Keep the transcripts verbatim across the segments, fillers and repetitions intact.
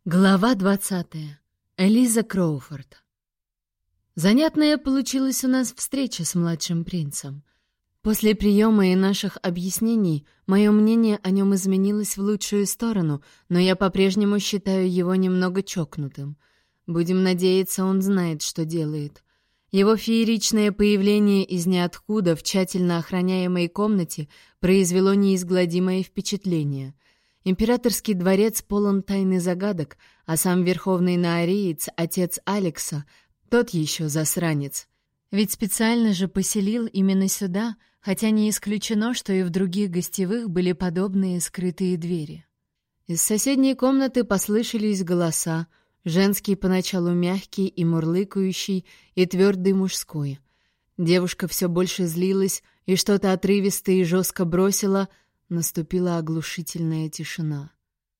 Глава двадцатая. Элиза Кроуфорд. Занятная получилась у нас встреча с младшим принцем. После приема и наших объяснений мое мнение о нем изменилось в лучшую сторону, но я по-прежнему считаю его немного чокнутым. Будем надеяться, он знает, что делает. Его фееричное появление из ниоткуда в тщательно охраняемой комнате произвело неизгладимое впечатление. Императорский дворец полон тайн и загадок, а сам верховный наариец, отец Алекса, тот еще засранец. Ведь специально же поселил именно сюда, хотя не исключено, что и в других гостевых были подобные скрытые двери. Из соседней комнаты послышались голоса, женский поначалу мягкий и мурлыкающий, и твердый мужской. Девушка все больше злилась и что-то отрывисто и жестко бросила. Наступила оглушительная тишина.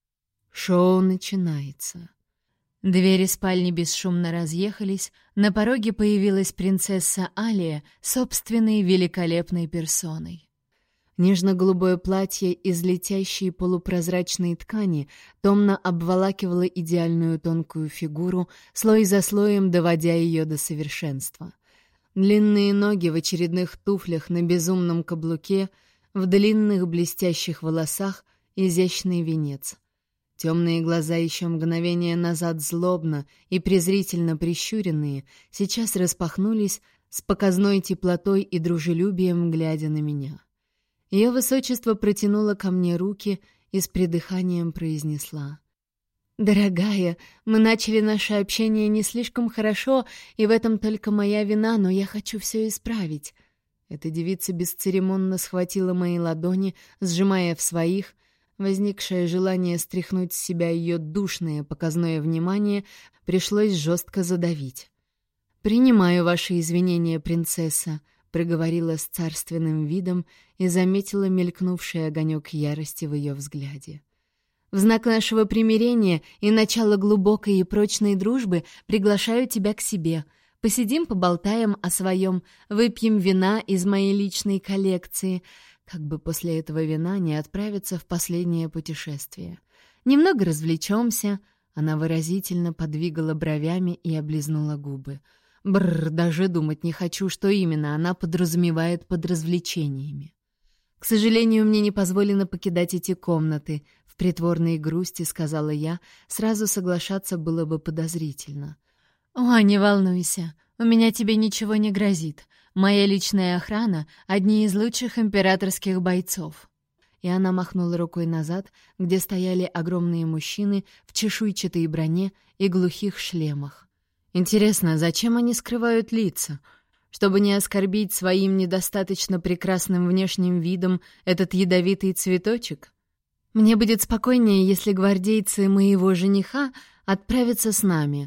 Шоу начинается. Двери спальни бесшумно разъехались, на пороге появилась принцесса Алия собственной великолепной персоной. Нежно-голубое платье из летящей полупрозрачной ткани томно обволакивало идеальную тонкую фигуру, слой за слоем доводя ее до совершенства. Длинные ноги в очередных туфлях на безумном каблуке, в длинных блестящих волосах изящный венец. Темные глаза, еще мгновение назад злобно и презрительно прищуренные, сейчас распахнулись с показной теплотой и дружелюбием, глядя на меня. Ее высочество протянуло ко мне руки и с придыханием произнесла: «Дорогая, мы начали наше общение не слишком хорошо, и в этом только моя вина, но я хочу все исправить». Эта девица бесцеремонно схватила мои ладони, сжимая в своих. Возникшее желание стряхнуть с себя ее душное показное внимание пришлось жестко задавить. «Принимаю ваши извинения, принцесса», — проговорила с царственным видом и заметила мелькнувший огонек ярости в ее взгляде. «В знак нашего примирения и начала глубокой и прочной дружбы приглашаю тебя к себе. Посидим, поболтаем о своем, выпьем вина из моей личной коллекции, как бы после этого вина не отправиться в последнее путешествие. Немного развлечемся». Она выразительно подвигала бровями и облизнула губы. Бррр, даже думать не хочу, что именно она подразумевает под развлечениями. «К сожалению, мне не позволено покидать эти комнаты», — в притворной грусти сказала я, сразу соглашаться было бы подозрительно. «О, не волнуйся, у меня тебе ничего не грозит. Моя личная охрана — одни из лучших императорских бойцов». И она махнула рукой назад, где стояли огромные мужчины в чешуйчатой броне и глухих шлемах. Интересно, зачем они скрывают лица? Чтобы не оскорбить своим недостаточно прекрасным внешним видом этот ядовитый цветочек? Мне будет спокойнее, если гвардейцы моего жениха отправятся с нами.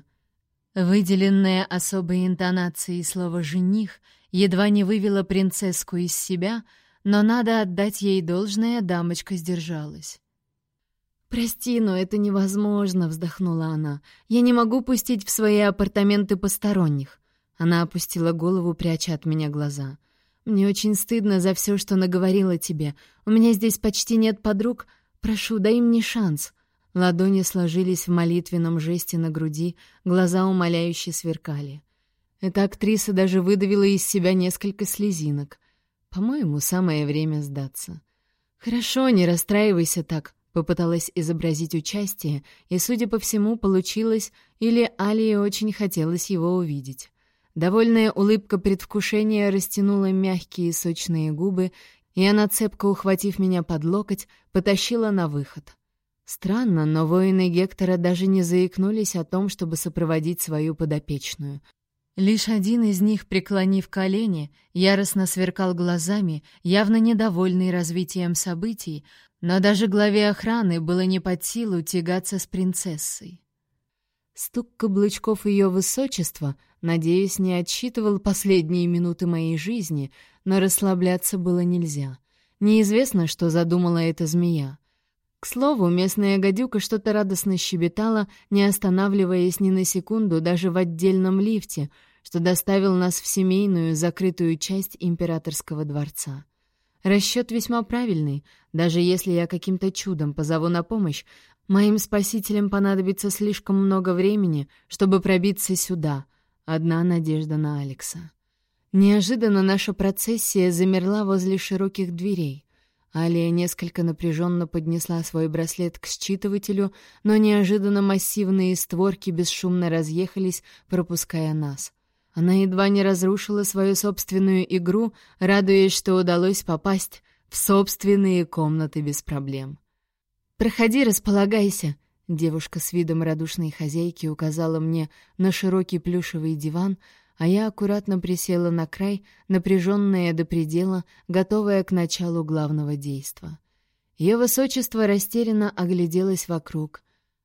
Выделенное особой интонацией слово «жених» едва не вывело принцесску из себя, но надо отдать ей должное, дамочка сдержалась. «Прости, но это невозможно», — вздохнула она. «Я не могу пустить в свои апартаменты посторонних». Она опустила голову, пряча от меня глаза. «Мне очень стыдно за все, что наговорила тебе. У меня здесь почти нет подруг. Прошу, дай мне шанс». Ладони сложились в молитвенном жесте на груди, глаза умоляюще сверкали. Эта актриса даже выдавила из себя несколько слезинок. По-моему, самое время сдаться. «Хорошо, не расстраивайся так», — попыталась изобразить участие, и, судя по всему, получилось, или Алии очень хотелось его увидеть. Довольная улыбка предвкушения растянула мягкие сочные губы, и она, цепко ухватив меня под локоть, потащила на выход. Странно, но воины Гектора даже не заикнулись о том, чтобы сопроводить свою подопечную. Лишь один из них, преклонив колени, яростно сверкал глазами, явно недовольный развитием событий, но даже главе охраны было не под силу тягаться с принцессой. Стук каблучков ее высочества, надеюсь, не отсчитывал последние минуты моей жизни, но расслабляться было нельзя. Неизвестно, что задумала эта змея. К слову, местная гадюка что-то радостно щебетала, не останавливаясь ни на секунду даже в отдельном лифте, что доставил нас в семейную, закрытую часть императорского дворца. Расчет весьма правильный. Даже если я каким-то чудом позову на помощь, Моим спасителям понадобится слишком много времени, чтобы пробиться сюда. Одна надежда на Алекса. Неожиданно наша процессия замерла возле широких дверей. Алия несколько напряженно поднесла свой браслет к считывателю, но неожиданно массивные створки бесшумно разъехались, пропуская нас. Она едва не разрушила свою собственную игру, радуясь, что удалось попасть в собственные комнаты без проблем. «Проходи, располагайся», — девушка с видом радушной хозяйки указала мне на широкий плюшевый диван, а я аккуратно присела на край, напряженная до предела, готовая к началу главного действа. Ее высочество растерянно огляделось вокруг.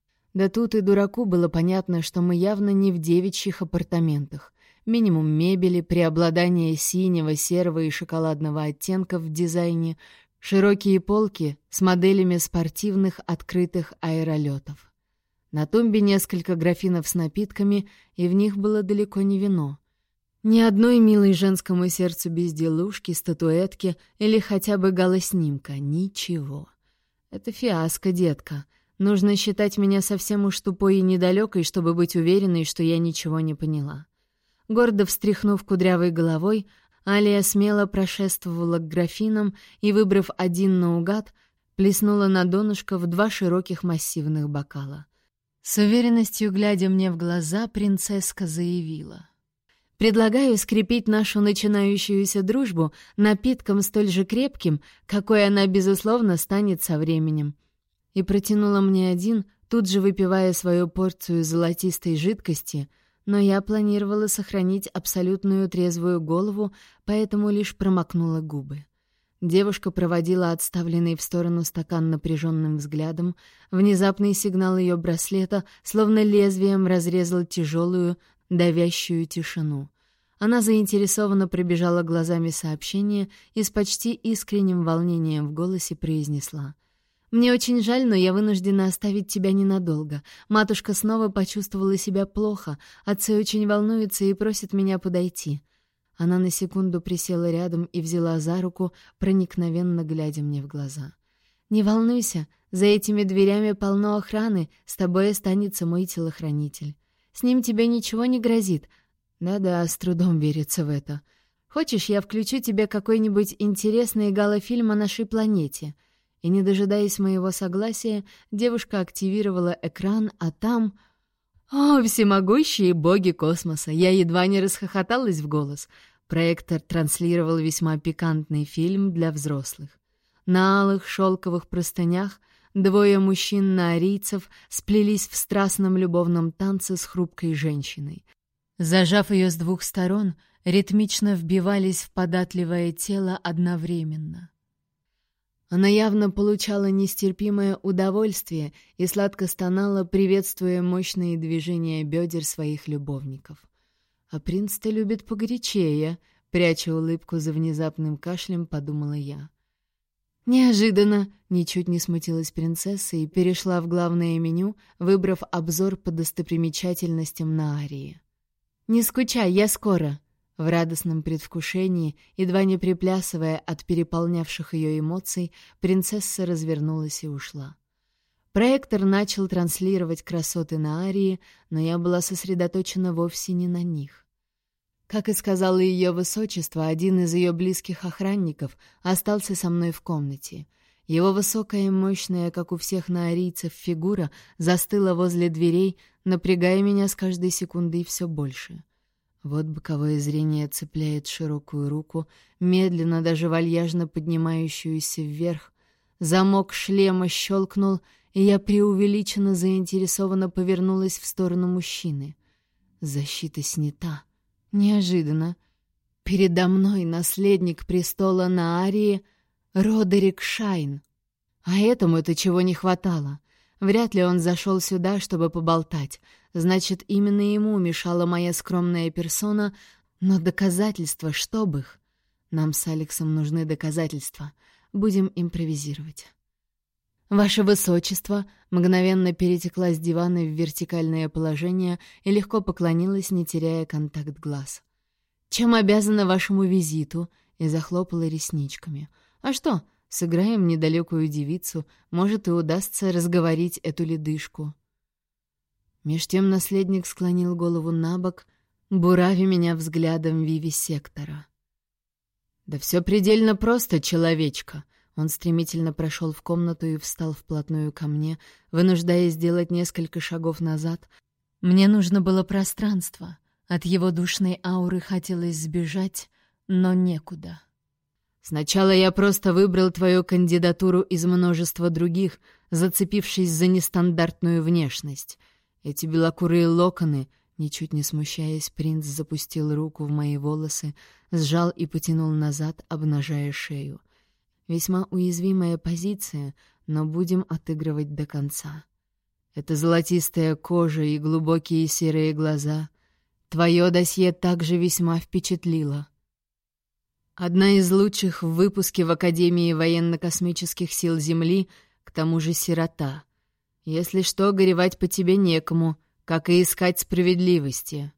Да тут и дураку было понятно, что мы явно не в девичьих апартаментах. Минимум мебели, преобладание синего, серого и шоколадного оттенков в дизайне, широкие полки с моделями спортивных открытых аэролетов. На тумбе несколько графинов с напитками, и в них было далеко не вино. Ни одной милой женскому сердцу безделушки, статуэтки или хотя бы галоснимка. Ничего. Это фиаско, детка. Нужно считать меня совсем уж тупой и недалекой, чтобы быть уверенной, что я ничего не поняла. Гордо встряхнув кудрявой головой, Алия смело прошествовала к графинам и, выбрав один наугад, плеснула на донышко в два широких массивных бокала. С уверенностью, глядя мне в глаза, принцесска заявила: «Предлагаю скрепить нашу начинающуюся дружбу напитком столь же крепким, какой она, безусловно, станет со временем». И протянула мне один, тут же выпивая свою порцию золотистой жидкости, но я планировала сохранить абсолютную трезвую голову, поэтому лишь промокнула губы. Девушка проводила отставленный в сторону стакан напряженным взглядом. Внезапный сигнал ее браслета словно лезвием разрезал тяжелую, давящую тишину. Она заинтересованно пробежала глазами сообщение и с почти искренним волнением в голосе произнесла: «Мне очень жаль, но я вынуждена оставить тебя ненадолго. Матушка снова почувствовала себя плохо, отцы очень волнуются и просят меня подойти». Она на секунду присела рядом и взяла за руку, проникновенно глядя мне в глаза. «Не волнуйся, за этими дверями полно охраны, с тобой останется мой телохранитель. С ним тебе ничего не грозит». Да-да, с трудом верится в это. «Хочешь, я включу тебе какой-нибудь интересный галофильм о нашей планете?» И, не дожидаясь моего согласия, девушка активировала экран, а там... О, всемогущие боги космоса! Я едва не расхохоталась в голос. Проектор транслировал весьма пикантный фильм для взрослых. На алых шелковых простынях двое мужчин-наорийцев сплелись в страстном любовном танце с хрупкой женщиной. Зажав ее с двух сторон, ритмично вбивались в податливое тело одновременно. Она явно получала нестерпимое удовольствие и сладко стонала, приветствуя мощные движения бедер своих любовников. «А принц-то любит погорячее», — пряча улыбку за внезапным кашлем, подумала я. «Неожиданно!» — ничуть не смутилась принцесса и перешла в главное меню, выбрав обзор по достопримечательностям на Арии. «Не скучай, я скоро!» В радостном предвкушении, едва не приплясывая от переполнявших ее эмоций, принцесса развернулась и ушла. Проектор начал транслировать красоты на Арии, но я была сосредоточена вовсе не на них. Как и сказала ее высочество, один из ее близких охранников остался со мной в комнате. Его высокая и мощная, как у всех наорийцев, фигура застыла возле дверей, напрягая меня с каждой секундой все больше. Вот боковое зрение цепляет широкую руку, медленно, даже вальяжно поднимающуюся вверх. Замок шлема щелкнул, и я преувеличенно заинтересованно повернулась в сторону мужчины. Защита снята. Неожиданно. Передо мной наследник престола Наарии Родерик Шайн. А этому-то чего не хватало. Вряд ли он зашел сюда, чтобы поболтать. Значит, именно ему мешала моя скромная персона, но доказательства, чтоб их. Нам с Алексом нужны доказательства. Будем импровизировать. «Ваше Высочество!» мгновенно перетекла с дивана в вертикальное положение и легко поклонилась, не теряя контакт глаз. «Чем обязана вашему визиту?» и захлопала ресничками. «А что, Сыграем недалекую девицу, может, и удастся разговорить эту ледышку». Меж тем наследник склонил голову набок, буравя меня взглядом вивисектора. «Да все предельно просто, человечка». Он стремительно прошел в комнату и встал вплотную ко мне, вынуждая сделать несколько шагов назад. Мне нужно было пространство. От его душной ауры хотелось сбежать, но некуда. «Сначала я просто выбрал твою кандидатуру из множества других, зацепившись за нестандартную внешность. Эти белокурые локоны...» Ничуть не смущаясь, принц запустил руку в мои волосы, сжал и потянул назад, обнажая шею. Весьма уязвимая позиция, но будем отыгрывать до конца. Это золотистая кожа и глубокие серые глаза. Твое досье также весьма впечатлило. Одна из лучших в выпуске в Академии военно-космических сил Земли, к тому же сирота. Если что, горевать по тебе некому, как и искать справедливости.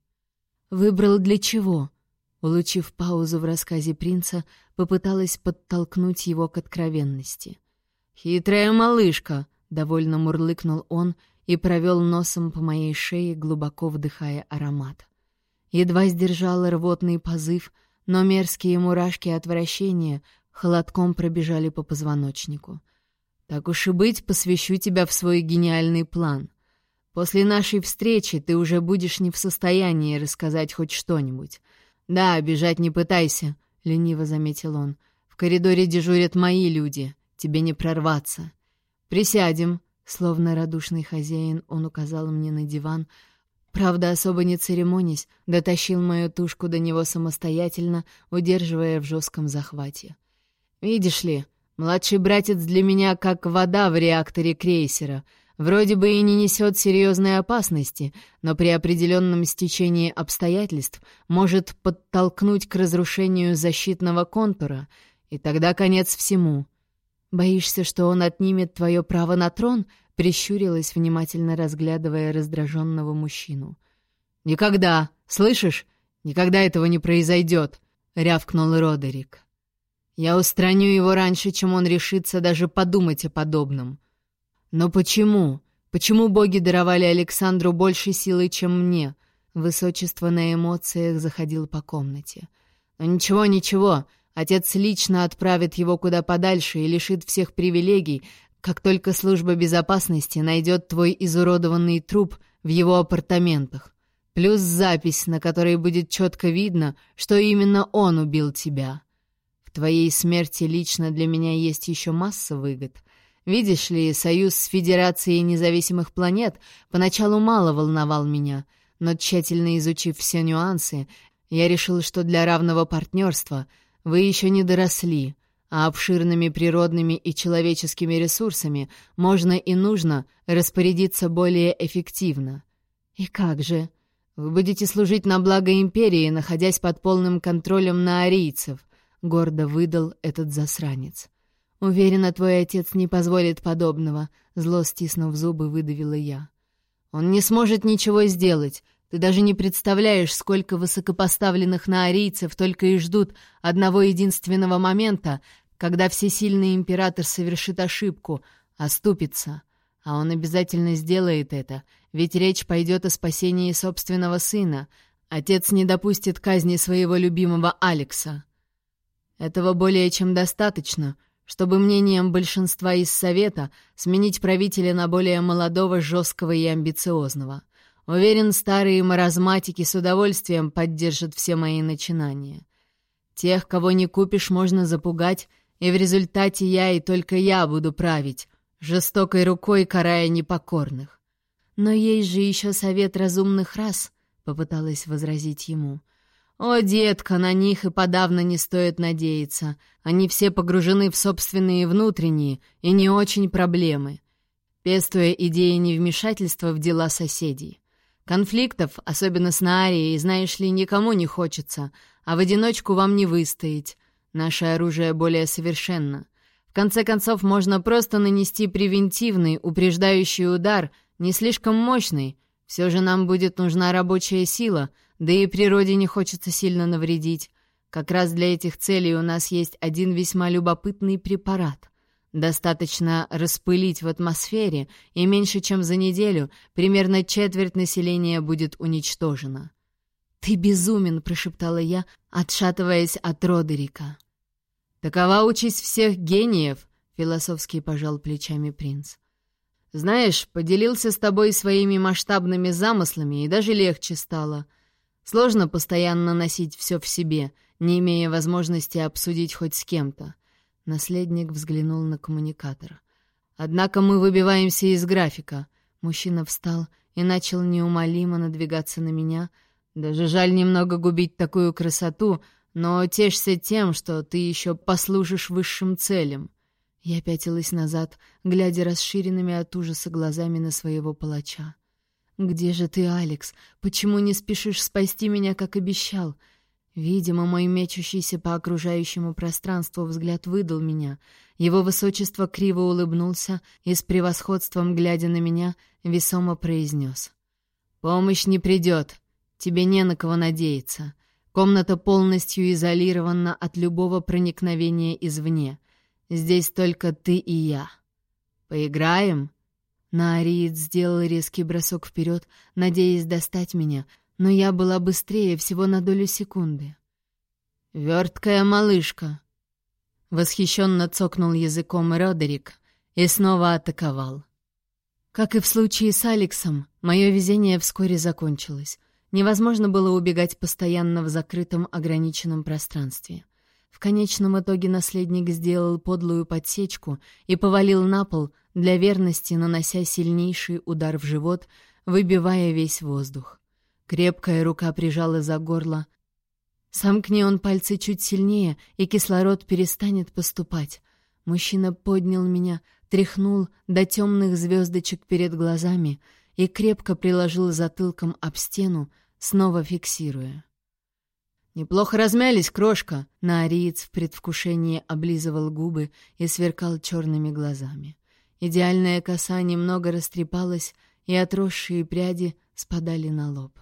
Выбрал для чего? Улучив паузу в рассказе принца, попыталась подтолкнуть его к откровенности. «Хитрая малышка!» — довольно мурлыкнул он и провел носом по моей шее, глубоко вдыхая аромат. Едва сдержала рвотный позыв, но мерзкие мурашки отвращения холодком пробежали по позвоночнику. «Так уж и быть, посвящу тебя в свой гениальный план. После нашей встречи ты уже будешь не в состоянии рассказать хоть что-нибудь. Да, бежать не пытайся», — лениво заметил он. «В коридоре дежурят мои люди, тебе не прорваться. Присядем», — словно радушный хозяин, он указал мне на диван. Правда, особо не церемонясь, дотащил мою тушку до него самостоятельно, удерживая в жестком захвате. «Видишь ли, младший братец для меня как вода в реакторе крейсера. Вроде бы и не несет серьезной опасности, но при определенном стечении обстоятельств может подтолкнуть к разрушению защитного контура, и тогда конец всему. Боишься, что он отнимет твое право на трон?» — прищурилась, внимательно разглядывая раздраженного мужчину. «Никогда! Слышишь? Никогда этого не произойдет!» — рявкнул Родерик. «Я устраню его раньше, чем он решится даже подумать о подобном». «Но почему? Почему боги даровали Александру больше силы, чем мне?» Высочество на эмоциях заходил по комнате. «Но ничего, ничего. Отец лично отправит его куда подальше и лишит всех привилегий, как только служба безопасности найдет твой изуродованный труп в его апартаментах. Плюс запись, на которой будет четко видно, что именно он убил тебя. В твоей смерти лично для меня есть еще масса выгод». Видишь ли, союз с Федерацией независимых планет поначалу мало волновал меня, но тщательно изучив все нюансы, я решил, что для равного партнерства вы еще не доросли, а обширными природными и человеческими ресурсами можно и нужно распорядиться более эффективно. И как же? Вы будете служить на благо Империи, находясь под полным контролем наорийцев, — гордо выдал этот засранец. «Уверена, твой отец не позволит подобного», — зло стиснув зубы, выдавила я. «Он не сможет ничего сделать. Ты даже не представляешь, сколько высокопоставленных наорийцев только и ждут одного единственного момента, когда всесильный император совершит ошибку, оступится. А он обязательно сделает это, ведь речь пойдет о спасении собственного сына. Отец не допустит казни своего любимого Алекса. Этого более чем достаточно, чтобы мнением большинства из Совета сменить правителя на более молодого, жесткого и амбициозного. Уверен, старые маразматики с удовольствием поддержат все мои начинания. Тех, кого не купишь, можно запугать, и в результате я и только я буду править, жестокой рукой карая непокорных. Но есть же еще Совет разумных рас, — попыталась возразить ему. «О, детка, на них и подавно не стоит надеяться. Они все погружены в собственные внутренние и не очень проблемы, пестуя идеи невмешательства в дела соседей. Конфликтов, особенно с Наарией, знаешь ли, никому не хочется, а в одиночку вам не выстоять. Наше оружие более совершенно. В конце концов, можно просто нанести превентивный, упреждающий удар, не слишком мощный. Все же нам будет нужна рабочая сила, да и природе не хочется сильно навредить. Как раз для этих целей у нас есть один весьма любопытный препарат. Достаточно распылить в атмосфере, и меньше чем за неделю примерно четверть населения будет уничтожена. «Ты безумен!» — прошептала я, отшатываясь от Родерика. «Такова участь всех гениев!» — философски пожал плечами принц. «Знаешь, поделился с тобой своими масштабными замыслами, и даже легче стало. Сложно постоянно носить все в себе, не имея возможности обсудить хоть с кем-то». Наследник взглянул на коммуникатор. «Однако мы выбиваемся из графика». Мужчина встал и начал неумолимо надвигаться на меня. «Даже жаль немного губить такую красоту, но тешься тем, что ты еще послужишь высшим целям». Я пятилась назад, глядя расширенными от ужаса глазами на своего палача. «Где же ты, Алекс? Почему не спешишь спасти меня, как обещал?» Видимо, мой мечущийся по окружающему пространству взгляд выдал меня. Его высочество криво улыбнулся и с превосходством, глядя на меня, весомо произнес: «Помощь не придет. Тебе не на кого надеяться. Комната полностью изолирована от любого проникновения извне. Здесь только ты и я. Поиграем?» Наариец сделал резкий бросок вперед, надеясь достать меня, но я была быстрее всего на долю секунды. «Верткая малышка!» Восхищенно цокнул языком Родерик и снова атаковал. Как и в случае с Алексом, мое везение вскоре закончилось. Невозможно было убегать постоянно в закрытом ограниченном пространстве. В конечном итоге наследник сделал подлую подсечку и повалил на пол, для верности нанося сильнейший удар в живот, выбивая весь воздух. Крепкая рука прижала за горло. Сомкни он пальцы чуть сильнее, и кислород перестанет поступать. Мужчина поднял меня, тряхнул до темных звездочек перед глазами и крепко приложил затылком об стену, снова фиксируя. «Неплохо размялись, крошка!» Наариец в предвкушении облизывал губы и сверкал черными глазами. Идеальная коса немного растрепалась, и отросшие пряди спадали на лоб.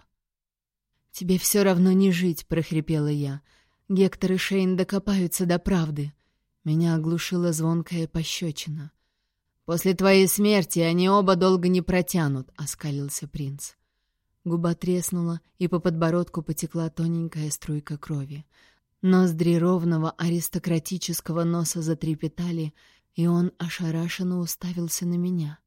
«Тебе все равно не жить», — прохрипела я. «Гектор и Шейн докопаются до правды». Меня оглушила звонкая пощечина. «После твоей смерти они оба долго не протянут», — оскалился принц. Губа треснула, и по подбородку потекла тоненькая струйка крови. Ноздри ровного аристократического носа затрепетали, и он ошарашенно уставился на меня.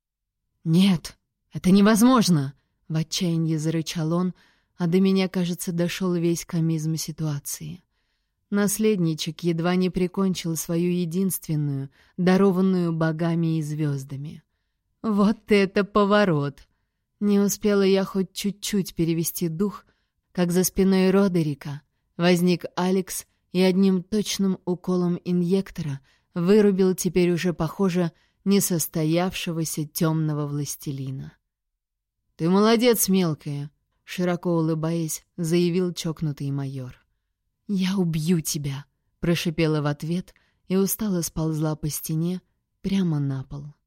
«Нет, это невозможно!» — в отчаянии зарычал он, а до меня, кажется, дошел весь комизм ситуации. Наследничек едва не прикончил свою единственную, дарованную богами и звездами. Вот это поворот! Не успела я хоть чуть-чуть перевести дух, как за спиной Родерика возник Алекс и одним точным уколом инъектора вырубил теперь уже, похоже, несостоявшегося темного властелина. «Ты молодец, мелкая!» — широко улыбаясь, заявил чокнутый майор. «Я убью тебя!» — прошипела в ответ и устало сползла по стене прямо на пол.